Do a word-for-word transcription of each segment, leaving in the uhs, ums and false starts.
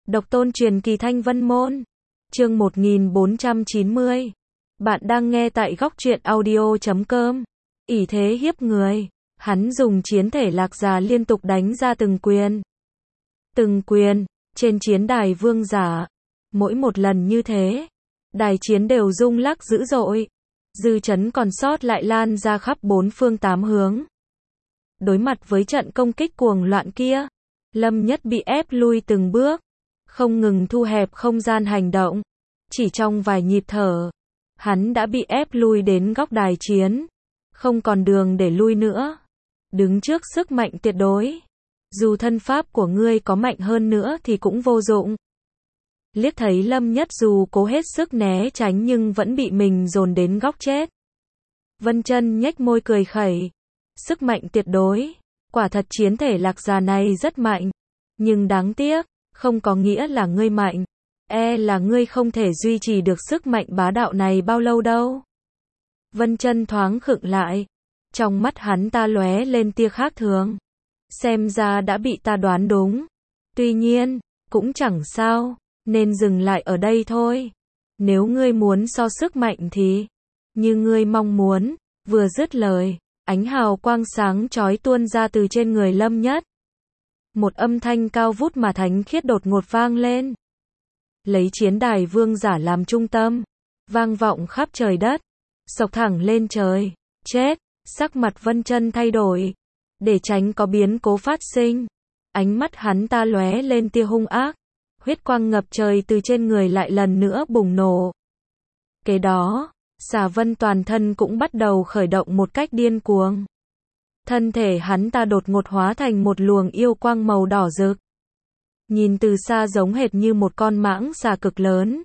Độc tôn truyền kỳ Thanh Vân Môn. Chương một nghìn bốn trăm chín mươi. Bạn đang nghe tại góc truyện audio chấm com. Ỷ thế hiếp người. Hắn dùng chiến thể lạc già liên tục đánh ra từng quyền. Từng quyền, trên chiến đài vương giả. Mỗi một lần như thế, đài chiến đều rung lắc dữ dội. Dư chấn còn sót lại lan ra khắp bốn phương tám hướng. Đối mặt với trận công kích cuồng loạn kia, Lâm Nhất bị ép lui từng bước, không ngừng thu hẹp không gian hành động. Chỉ trong vài nhịp thở, hắn đã bị ép lui đến góc đài chiến, không còn đường để lui nữa. Đứng trước sức mạnh tuyệt đối, dù thân pháp của ngươi có mạnh hơn nữa thì cũng vô dụng. Liếc thấy Lâm Nhất dù cố hết sức né tránh nhưng vẫn bị mình dồn đến góc chết. Vân Chân nhếch môi cười khẩy. Sức mạnh tuyệt đối, quả thật chiến thể lạc già này rất mạnh, nhưng đáng tiếc, không có nghĩa là ngươi mạnh, e là ngươi không thể duy trì được sức mạnh bá đạo này bao lâu đâu. Vân Chân thoáng khựng lại, trong mắt hắn ta lóe lên tia khác thường. Xem ra đã bị ta đoán đúng. Tuy nhiên, cũng chẳng sao, nên dừng lại ở đây thôi. Nếu ngươi muốn so sức mạnh thì, như ngươi mong muốn. Vừa dứt lời, ánh hào quang sáng chói tuôn ra từ trên người Lâm Nhất. Một âm thanh cao vút mà thánh khiết đột ngột vang lên. Lấy chiến đài vương giả làm trung tâm, vang vọng khắp trời đất, xộc thẳng lên trời. Chết! Sắc mặt Vân Chân thay đổi, để tránh có biến cố phát sinh. Ánh mắt hắn ta lóe lên tia hung ác, huyết quang ngập trời từ trên người lại lần nữa bùng nổ. Kế đó, Xà Vân toàn thân cũng bắt đầu khởi động một cách điên cuồng. Thân thể hắn ta đột ngột hóa thành một luồng yêu quang màu đỏ rực. Nhìn từ xa giống hệt như một con mãng xà cực lớn.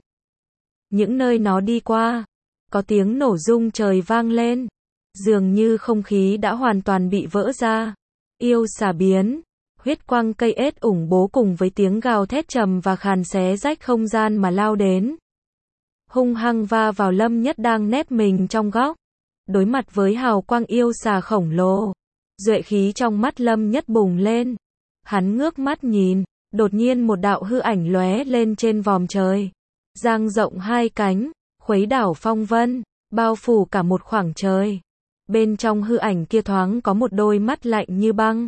Những nơi nó đi qua, có tiếng nổ rung trời vang lên. Dường như không khí đã hoàn toàn bị vỡ ra. Yêu xà biến, huyết quang cây ết ủng bố cùng với tiếng gào thét trầm và khàn xé rách không gian mà lao đến. Hung hăng va vào Lâm Nhất đang nép mình trong góc. Đối mặt với hào quang yêu xà khổng lồ, duệ khí trong mắt Lâm Nhất bùng lên. Hắn ngước mắt nhìn, đột nhiên một đạo hư ảnh lóe lên trên vòm trời. Dang rộng hai cánh, khuấy đảo phong vân, bao phủ cả một khoảng trời. Bên trong hư ảnh kia thoáng có một đôi mắt lạnh như băng,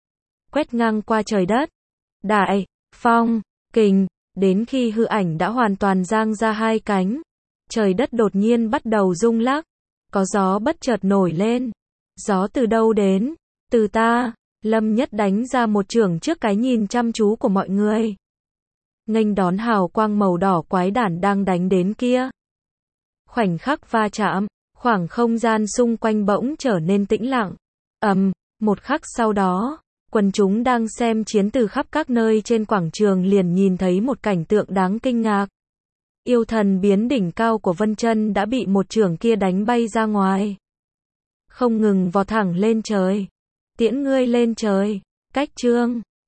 quét ngang qua trời đất. Đại, phong, kình, đến khi hư ảnh đã hoàn toàn dang ra hai cánh, trời đất đột nhiên bắt đầu rung lắc, có gió bất chợt nổi lên. Gió từ đâu đến? Từ ta. Lâm Nhất đánh ra một chưởng trước cái nhìn chăm chú của mọi người, nghênh đón hào quang màu đỏ quái đản đang đánh đến kia. Khoảnh khắc va chạm, khoảng không gian xung quanh bỗng trở nên tĩnh lặng. Ầm, um, một khắc sau đó, quần chúng đang xem chiến từ khắp các nơi trên quảng trường liền nhìn thấy một cảnh tượng đáng kinh ngạc. Yêu thần biến đỉnh cao của Vân Chân đã bị một chưởng kia đánh bay ra ngoài. Không ngừng vọt thẳng lên trời. Tiễn ngươi lên trời. Cách chương